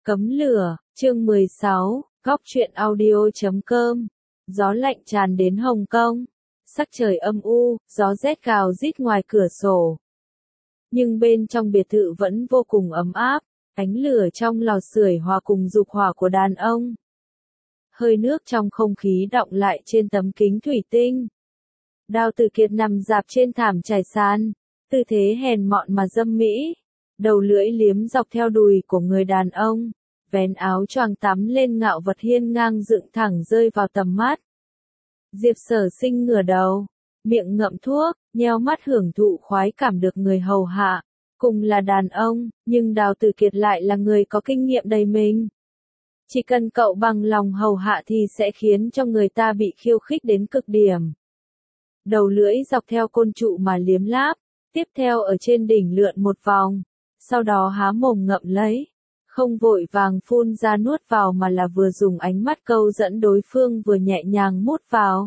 Cấm lửa, chương 16, góc truyện audio.com. Gió lạnh tràn đến Hồng Kông. Sắc trời âm u, gió rét gào rít ngoài cửa sổ. Nhưng bên trong biệt thự vẫn vô cùng ấm áp, ánh lửa trong lò sưởi hòa cùng dục hỏa của đàn ông. Hơi nước trong không khí đọng lại trên tấm kính thủy tinh. Đao Tử Kiệt nằm rạp trên thảm trải sàn, tư thế hèn mọn mà dâm mỹ. Đầu lưỡi liếm dọc theo đùi của người đàn ông, vén áo choàng tắm lên ngạo vật hiên ngang dựng thẳng rơi vào tầm mắt. Diệp Sở Sinh ngửa đầu, miệng ngậm thuốc, nheo mắt hưởng thụ khoái cảm được người hầu hạ. Cùng là đàn ông, nhưng Đao Tử Kiệt lại là người có kinh nghiệm đầy mình. Chỉ cần cậu bằng lòng hầu hạ thì sẽ khiến cho người ta bị khiêu khích đến cực điểm. Đầu lưỡi dọc theo côn trụ mà liếm láp, tiếp theo ở trên đỉnh lượn một vòng. Sau đó há mồm ngậm lấy, không vội vàng phun ra nuốt vào mà là vừa dùng ánh mắt câu dẫn đối phương vừa nhẹ nhàng mút vào.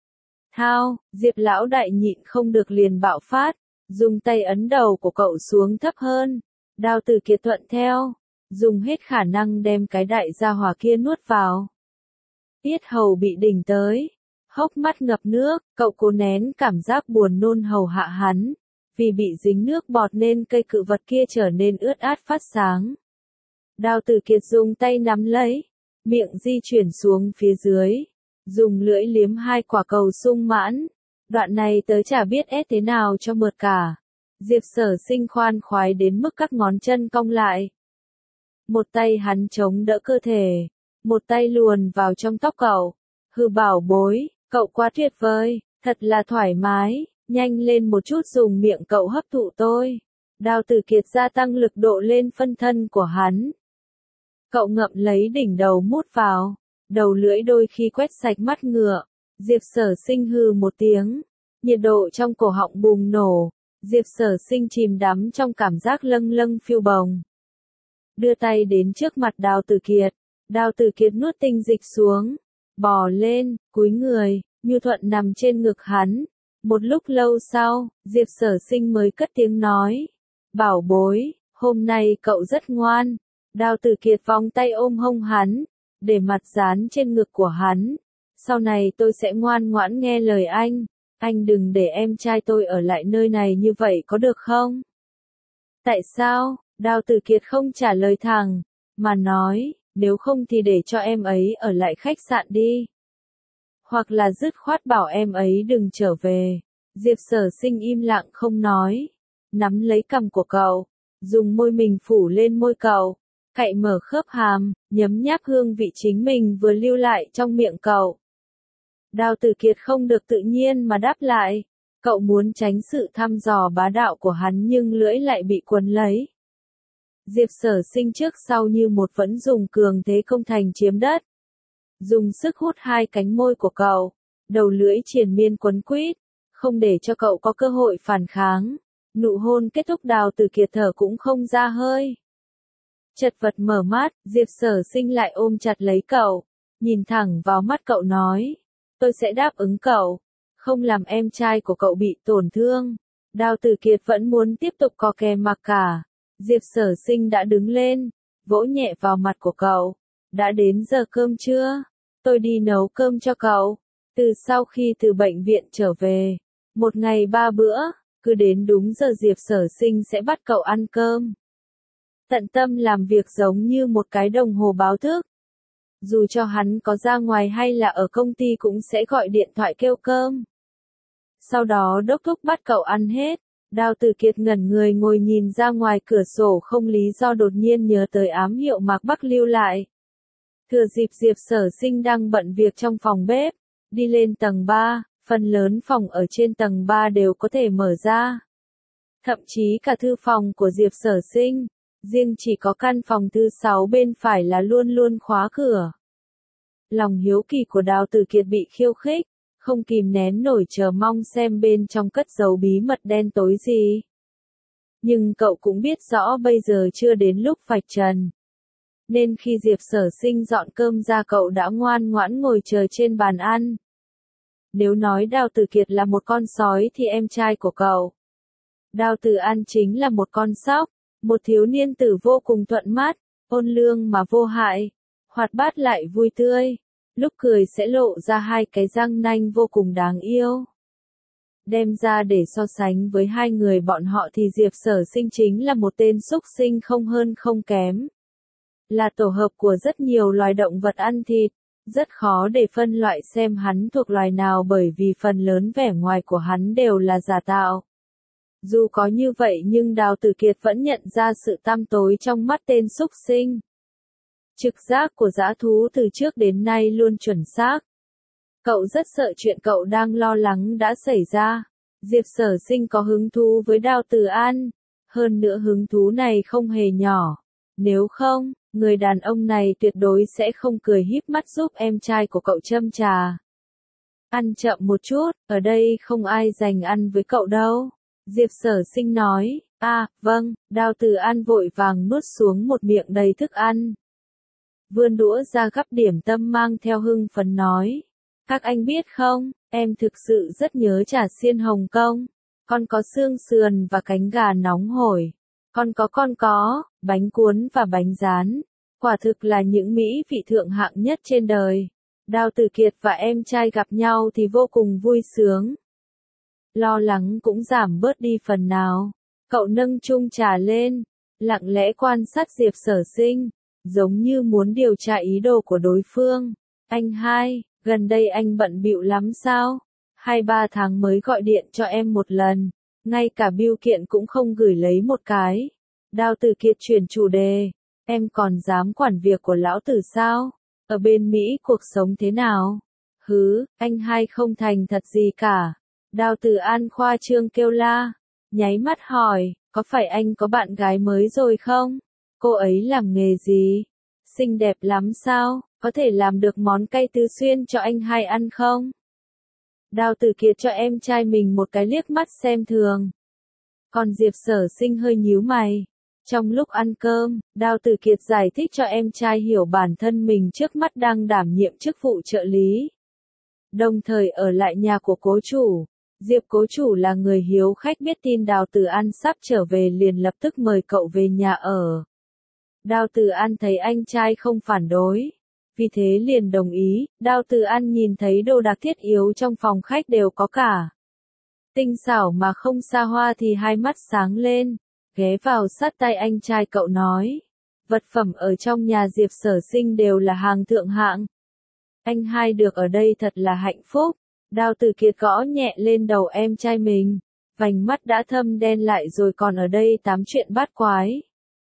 Thao, Diệp lão đại nhịn không được liền bạo phát, dùng tay ấn đầu của cậu xuống thấp hơn. Đao Tử Kiệt thuận theo, dùng hết khả năng đem cái đại gia hỏa kia nuốt vào. Tiết hầu bị đỉnh tới, hốc mắt ngập nước, cậu cố nén cảm giác buồn nôn hầu hạ hắn. Vì bị dính nước bọt nên cây cự vật kia trở nên ướt át phát sáng. Đao Tử Kiệt dùng tay nắm lấy, miệng di chuyển xuống phía dưới, dùng lưỡi liếm hai quả cầu sung mãn. Đoạn này tớ chả biết ép thế nào cho mượt cả. Diệp Sở Sinh khoan khoái đến mức các ngón chân cong lại. Một tay hắn chống đỡ cơ thể, một tay luồn vào trong tóc cậu. Hừ bảo bối, cậu quá tuyệt vời, thật là thoải mái. Nhanh lên một chút dùng miệng cậu hấp thụ tôi. Đao Tử Kiệt gia tăng lực độ lên phân thân của hắn. Cậu ngậm lấy đỉnh đầu mút vào, đầu lưỡi đôi khi quét sạch mắt ngựa. Diệp Sở Sinh hừ một tiếng, nhiệt độ trong cổ họng bùng nổ. Diệp Sở Sinh chìm đắm trong cảm giác lâng lâng phiêu bồng. Đưa tay đến trước mặt Đao Tử Kiệt. Đao Tử Kiệt nuốt tinh dịch xuống, bò lên, cúi người, nhu thuận nằm trên ngực hắn. Một lúc lâu sau, Diệp Sở Sinh mới cất tiếng nói. Bảo bối, hôm nay cậu rất ngoan. Đao Tử Kiệt vòng tay ôm hông hắn, để mặt dán trên ngực của hắn. Sau này tôi sẽ ngoan ngoãn nghe lời anh đừng để em trai tôi ở lại nơi này như vậy có được không? Tại sao? Đao Tử Kiệt không trả lời thẳng, mà nói, nếu không thì để cho em ấy ở lại khách sạn đi. Hoặc là dứt khoát bảo em ấy đừng trở về. Diệp Sở Sinh im lặng không nói, nắm lấy cằm của cậu, dùng môi mình phủ lên môi cậu, cạy mở khớp hàm, nhấm nháp hương vị chính mình vừa lưu lại trong miệng cậu. Đao Tử Kiệt không được tự nhiên mà đáp lại, cậu muốn tránh sự thăm dò bá đạo của hắn nhưng lưỡi lại bị quấn lấy. Diệp Sở Sinh trước sau như một vẫn dùng cường thế công thành chiếm đất. Dùng sức hút hai cánh môi của cậu, đầu lưỡi triền miên quấn quýt, không để cho cậu có cơ hội phản kháng. Nụ hôn kết thúc Đao Tử Kiệt thở cũng không ra hơi. Chật vật mở mắt, Diệp Sở Sinh lại ôm chặt lấy cậu, nhìn thẳng vào mắt cậu nói, tôi sẽ đáp ứng cậu, không làm em trai của cậu bị tổn thương. Đao Tử Kiệt vẫn muốn tiếp tục co kè mặc cả. Diệp Sở Sinh đã đứng lên, vỗ nhẹ vào mặt của cậu. Đã đến giờ cơm chưa? Tôi đi nấu cơm cho cậu. Từ sau khi từ bệnh viện trở về, một ngày 3 bữa, cứ đến đúng giờ Diệp Sở Sinh sẽ bắt cậu ăn cơm. Tận tâm làm việc giống như một cái đồng hồ báo thức. Dù cho hắn có ra ngoài hay là ở công ty cũng sẽ gọi điện thoại kêu cơm. Sau đó đốc thúc bắt cậu ăn hết. Đao Tử Kiệt ngẩn người ngồi nhìn ra ngoài cửa sổ không lý do đột nhiên nhớ tới ám hiệu Mạc Bắc lưu lại. Thừa dịp Diệp Sở Sinh đang bận việc trong phòng bếp, đi lên tầng 3, phần lớn phòng ở trên tầng 3 đều có thể mở ra. Thậm chí cả thư phòng của Diệp Sở Sinh, riêng chỉ có căn phòng thứ 6 bên phải là luôn luôn khóa cửa. Lòng hiếu kỳ của Đao Tử Kiệt bị khiêu khích, không kìm nén nổi chờ mong xem bên trong cất giấu bí mật đen tối gì. Nhưng cậu cũng biết rõ bây giờ chưa đến lúc vạch trần. Nên khi Diệp Sở Sinh dọn cơm ra cậu đã ngoan ngoãn ngồi chờ trên bàn ăn. Nếu nói Đao Tử Kiệt là một con sói thì em trai của cậu, Đao Tử An chính là một con sóc, một thiếu niên tử vô cùng thuận mắt, ôn lương mà vô hại, hoạt bát lại vui tươi, lúc cười sẽ lộ ra hai cái răng nanh vô cùng đáng yêu. Đem ra để so sánh với hai người bọn họ thì Diệp Sở Sinh chính là một tên súc sinh không hơn không kém. Là tổ hợp của rất nhiều loài động vật ăn thịt, rất khó để phân loại xem hắn thuộc loài nào bởi vì phần lớn vẻ ngoài của hắn đều là giả tạo. Dù có như vậy nhưng Đào Tử Kiệt vẫn nhận ra sự tăm tối trong mắt tên súc sinh. Trực giác của dã thú từ trước đến nay luôn chuẩn xác. Cậu rất sợ chuyện cậu đang lo lắng đã xảy ra. Diệp Sở Sinh có hứng thú với Đào Tử An. Hơn nữa hứng thú này không hề nhỏ. Nếu không, người đàn ông này tuyệt đối sẽ không cười híp mắt giúp em trai của cậu châm trà. Ăn chậm một chút, ở đây không ai dành ăn với cậu đâu. Diệp Sở Sinh nói, vâng, Đào Tử An vội vàng nuốt xuống một miệng đầy thức ăn. Vươn đũa ra gắp điểm tâm mang theo hưng phấn nói. Các anh biết không, em thực sự rất nhớ trà xiên Hồng Kông. Con có xương sườn và cánh gà nóng hổi. Con có, bánh cuốn và bánh rán. Quả thực là những mỹ vị thượng hạng nhất trên đời. Đào Tử Kiệt và em trai gặp nhau thì vô cùng vui sướng. Lo lắng cũng giảm bớt đi phần nào. Cậu nâng chung trà lên, lặng lẽ quan sát Diệp Sở Sinh, giống như muốn điều tra ý đồ của đối phương. Anh hai, gần đây anh bận bịu lắm sao? 2-3 tháng mới gọi điện cho em một lần, ngay cả bưu kiện cũng không gửi lấy một cái. Đào Tử Kiệt chuyển chủ đề, em còn dám quản việc của lão tử sao? Ở bên Mỹ cuộc sống thế nào? Anh hai không thành thật gì cả. Đào Tử An khoa trương kêu la, nháy mắt hỏi, có phải anh có bạn gái mới rồi không? Cô ấy làm nghề gì? Xinh đẹp lắm sao? Có thể làm được món cay tứ xuyên cho anh hai ăn không? Đào Tử Kiệt cho em trai mình một cái liếc mắt xem thường. Còn Diệp Sở Sinh hơi nhíu mày. Trong lúc ăn cơm, Đào Tử Kiệt giải thích cho em trai hiểu bản thân mình trước mắt đang đảm nhiệm chức vụ trợ lý. Đồng thời ở lại nhà của cố chủ. Diệp cố chủ là người hiếu khách biết tin Đào Tử An sắp trở về liền lập tức mời cậu về nhà ở. Đào Tử An thấy anh trai không phản đối. Vì thế liền đồng ý, Đào Tử An nhìn thấy đồ đạc thiết yếu trong phòng khách đều có cả. Tinh xảo mà không xa hoa thì hai mắt sáng lên, ghé vào sát tay anh trai cậu nói. Vật phẩm ở trong nhà Diệp Sở Sinh đều là hàng thượng hạng. Anh hai được ở đây thật là hạnh phúc. Đào Tử Kiệt gõ nhẹ lên đầu em trai mình, vành mắt đã thâm đen lại rồi còn ở đây tám chuyện bát quái.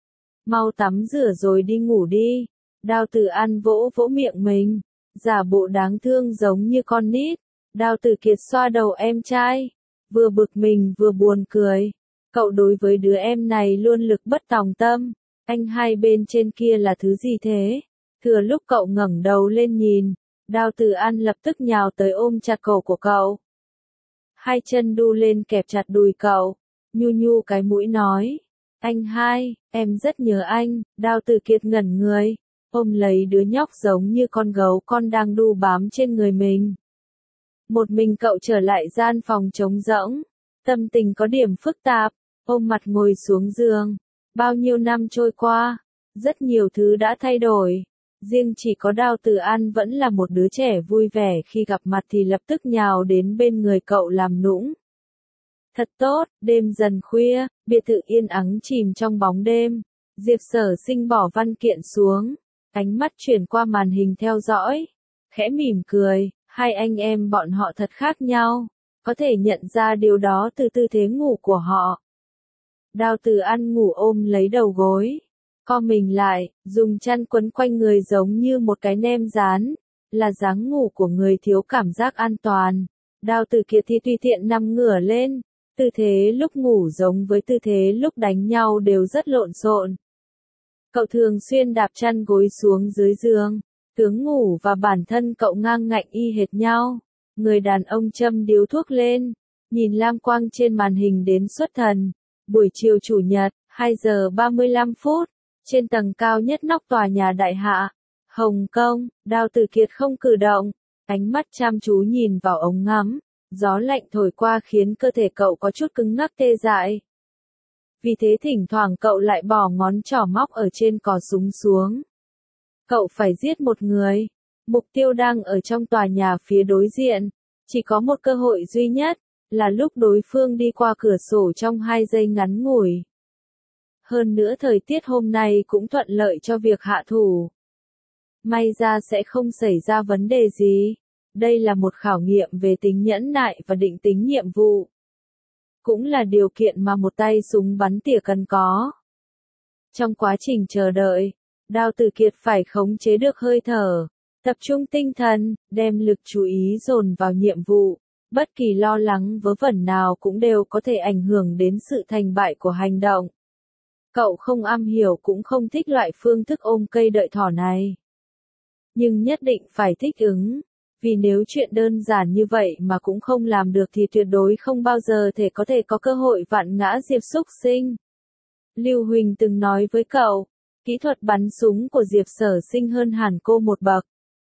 Mau tắm rửa rồi đi ngủ đi. Đào Tử An vỗ vỗ miệng mình, giả bộ đáng thương giống như con nít. Đào Tử Kiệt xoa đầu em trai, vừa bực mình vừa buồn cười. Cậu đối với đứa em này luôn lực bất tòng tâm. Anh hai bên trên kia là thứ gì thế? Thừa lúc cậu ngẩng đầu lên nhìn, Đào Tử An lập tức nhào tới ôm chặt cổ của cậu. Hai chân đu lên kẹp chặt đùi cậu, nhu nhu cái mũi nói. Anh hai, em rất nhớ anh. Đào Tử Kiệt ngẩn người, ôm lấy đứa nhóc giống như con gấu con đang đu bám trên người mình. Một mình cậu trở lại gian phòng trống rỗng, tâm tình có điểm phức tạp, ôm mặt ngồi xuống giường. Bao nhiêu năm trôi qua, rất nhiều thứ đã thay đổi. Riêng chỉ có Đào Tử An vẫn là một đứa trẻ vui vẻ khi gặp mặt thì lập tức nhào đến bên người cậu làm nũng. Thật tốt, đêm dần khuya, biệt thự yên ắng chìm trong bóng đêm. Diệp Sở Sinh bỏ văn kiện xuống, ánh mắt chuyển qua màn hình theo dõi, khẽ mỉm cười, hai anh em bọn họ thật khác nhau, có thể nhận ra điều đó từ tư thế ngủ của họ. Đào Tử An ngủ ôm lấy đầu gối, co mình lại, dùng chăn quấn quanh người giống như một cái nem rán, là dáng ngủ của người thiếu cảm giác an toàn. Đào Tử Kiệt thì tùy tiện nằm ngửa lên, tư thế lúc ngủ giống với tư thế lúc đánh nhau đều rất lộn xộn. Cậu thường xuyên đạp chăn gối xuống dưới giường, tướng ngủ và bản thân cậu ngang ngạnh y hệt nhau. Người đàn ông châm điếu thuốc lên, nhìn lam quang trên màn hình đến xuất thần. Buổi chiều chủ nhật, 2 giờ 35 phút, trên tầng cao nhất nóc tòa nhà đại hạ, Hồng Kông, Đào Tử Kiệt không cử động, ánh mắt chăm chú nhìn vào ống ngắm, gió lạnh thổi qua khiến cơ thể cậu có chút cứng ngắc tê dại. Vì thế thỉnh thoảng cậu lại bỏ ngón trỏ móc ở trên cò súng xuống. Cậu phải giết một người. Mục tiêu đang ở trong tòa nhà phía đối diện. Chỉ có một cơ hội duy nhất, là lúc đối phương đi qua cửa sổ trong 2 giây ngắn ngủi. Hơn nữa thời tiết hôm nay cũng thuận lợi cho việc hạ thủ. May ra sẽ không xảy ra vấn đề gì. Đây là một khảo nghiệm về tính nhẫn nại và định tính nhiệm vụ. Cũng là điều kiện mà một tay súng bắn tỉa cần có. Trong quá trình chờ đợi, Đao Tử Kiệt phải khống chế được hơi thở, tập trung tinh thần, đem lực chú ý dồn vào nhiệm vụ. Bất kỳ lo lắng vớ vẩn nào cũng đều có thể ảnh hưởng đến sự thành bại của hành động. Cậu không am hiểu cũng không thích loại phương thức ôm cây đợi thỏ này. Nhưng nhất định phải thích ứng. Vì nếu chuyện đơn giản như vậy mà cũng không làm được thì tuyệt đối không bao giờ có thể có cơ hội vạn ngã Diệp Súc Sinh. Lưu Huỳnh từng nói với cậu, kỹ thuật bắn súng của Diệp Sở Sinh hơn hẳn cô một bậc.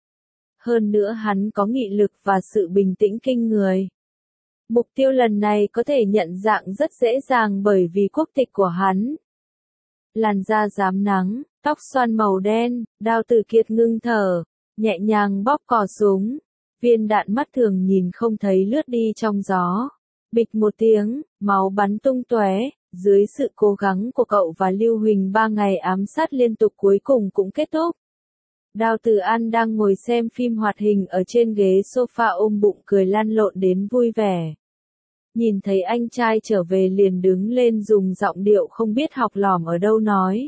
Hơn nữa hắn có nghị lực và sự bình tĩnh kinh người. Mục tiêu lần này có thể nhận dạng rất dễ dàng bởi vì quốc tịch của hắn. Làn da rám nắng, tóc xoăn màu đen, Đao Tử Kiệt ngưng thở, nhẹ nhàng bóp cò súng. Viên đạn mắt thường nhìn không thấy lướt đi trong gió. Bịch một tiếng, máu bắn tung tóe. Dưới sự cố gắng của cậu và Lưu Huỳnh 3 ngày ám sát liên tục cuối cùng cũng kết thúc. Đao Tử An đang ngồi xem phim hoạt hình ở trên ghế sofa ôm bụng cười lăn lộn đến vui vẻ. Nhìn thấy anh trai trở về liền đứng lên dùng giọng điệu không biết học lỏm ở đâu nói.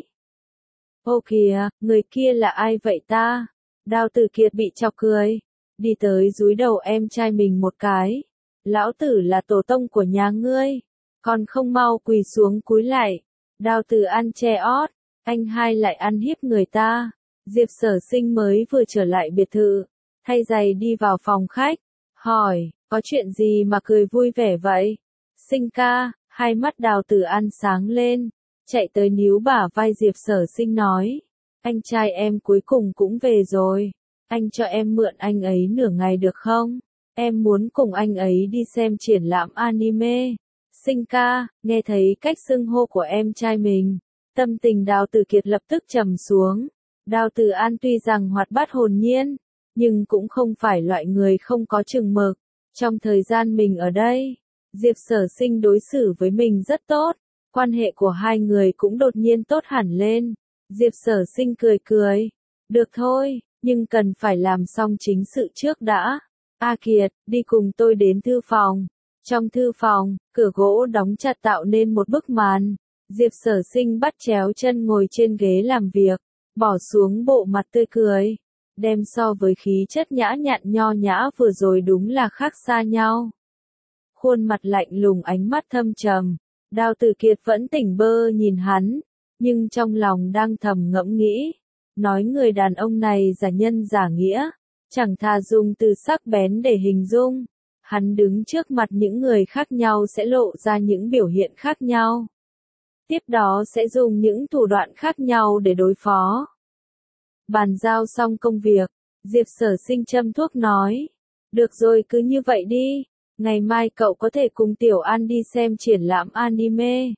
Ô kìa, người kia là ai vậy ta? Đao Tử Kiệt bị chọc cười. Đi tới dúi đầu em trai mình một cái. Lão tử là tổ tông của nhà ngươi. Còn không mau quỳ xuống cúi lại. Đao Tử An che ót. Anh hai lại ăn hiếp người ta. Diệp Sở Sinh mới vừa trở lại biệt thự. Thay giày đi vào phòng khách. Hỏi, có chuyện gì mà cười vui vẻ vậy? Sinh ca, hai mắt Đao Tử An sáng lên. Chạy tới níu bả vai Diệp Sở Sinh nói. Anh trai em cuối cùng cũng về rồi. Anh cho em mượn anh ấy nửa ngày được không? Em muốn cùng anh ấy đi xem triển lãm anime. Sinh ca, nghe thấy cách xưng hô của em trai mình. Tâm tình Đao Tử Kiệt lập tức trầm xuống. Đao Tử An tuy rằng hoạt bát hồn nhiên, nhưng cũng không phải loại người không có chừng mực. Trong thời gian mình ở đây, Diệp Sở Sinh đối xử với mình rất tốt. Quan hệ của hai người cũng đột nhiên tốt hẳn lên. Diệp Sở Sinh cười cười. Được thôi, nhưng cần phải làm xong chính sự trước đã. A Kiệt, đi cùng tôi đến thư phòng. Trong thư phòng, cửa gỗ đóng chặt tạo nên một bức màn. Diệp Sở Sinh bắt chéo chân ngồi trên ghế làm việc, bỏ xuống bộ mặt tươi cười. Đem so với khí chất nhã nhặn nho nhã vừa rồi đúng là khác xa nhau. Khuôn mặt lạnh lùng ánh mắt thâm trầm. Đao Tử Kiệt vẫn tỉnh bơ nhìn hắn, nhưng trong lòng đang thầm ngẫm nghĩ. Nói người đàn ông này giả nhân giả nghĩa, chẳng thà dùng từ sắc bén để hình dung. Hắn đứng trước mặt những người khác nhau sẽ lộ ra những biểu hiện khác nhau. Tiếp đó sẽ dùng những thủ đoạn khác nhau để đối phó. Bàn giao xong công việc, Diệp Sở Sinh châm thuốc nói. Được rồi cứ như vậy đi, ngày mai cậu có thể cùng Tiểu An đi xem triển lãm anime.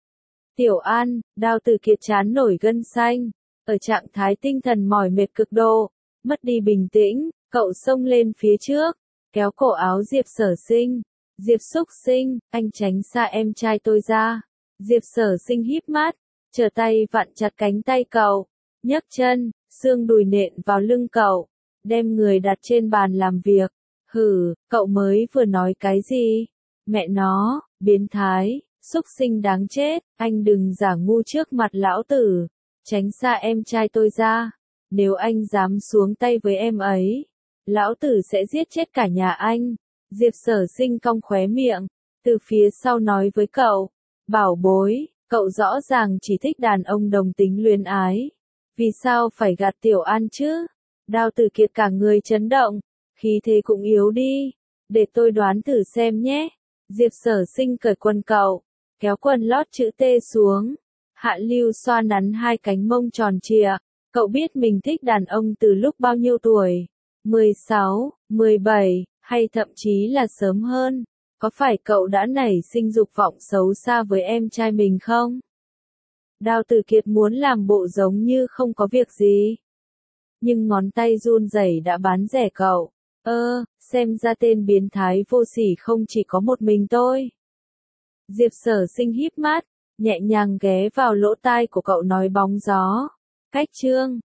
Tiểu An, Đao Tử Kiệt chán nổi gân xanh, ở trạng thái tinh thần mỏi mệt cực độ, mất đi bình tĩnh, cậu xông lên phía trước, kéo cổ áo Diệp Sở Sinh. Diệp Súc Sinh, anh tránh xa em trai tôi ra. Diệp Sở Sinh híp mắt, trở tay vặn chặt cánh tay cậu, nhấc chân, xương đùi nện vào lưng cậu, đem người đặt trên bàn làm việc. Hừ, cậu mới vừa nói cái gì? Mẹ nó, biến thái, súc sinh đáng chết, anh đừng giả ngu trước mặt lão tử, tránh xa em trai tôi ra. Nếu anh dám xuống tay với em ấy, lão tử sẽ giết chết cả nhà anh. Diệp Sở Sinh cong khóe miệng, từ phía sau nói với cậu, bảo bối, cậu rõ ràng chỉ thích đàn ông đồng tính luyến ái. Vì sao phải gạt Tiểu An chứ? Đao Tử Kiệt cả người chấn động, khí thế cũng yếu đi. Để tôi đoán thử xem nhé. Diệp Sở Sinh cởi quần cậu, kéo quần lót chữ T xuống. Hạ Lưu xoa nắn hai cánh mông tròn trịa. Cậu biết mình thích đàn ông từ lúc bao nhiêu tuổi? 16, 17, hay thậm chí là sớm hơn. Có phải cậu đã nảy sinh dục vọng xấu xa với em trai mình không? Đào Tử Kiệt muốn làm bộ giống như không có việc gì. Nhưng ngón tay run rẩy đã bán rẻ cậu. Xem ra tên biến thái vô sỉ không chỉ có một mình tôi. Diệp Sở Sinh híp mắt, nhẹ nhàng ghé vào lỗ tai của cậu nói bóng gió. Cách chương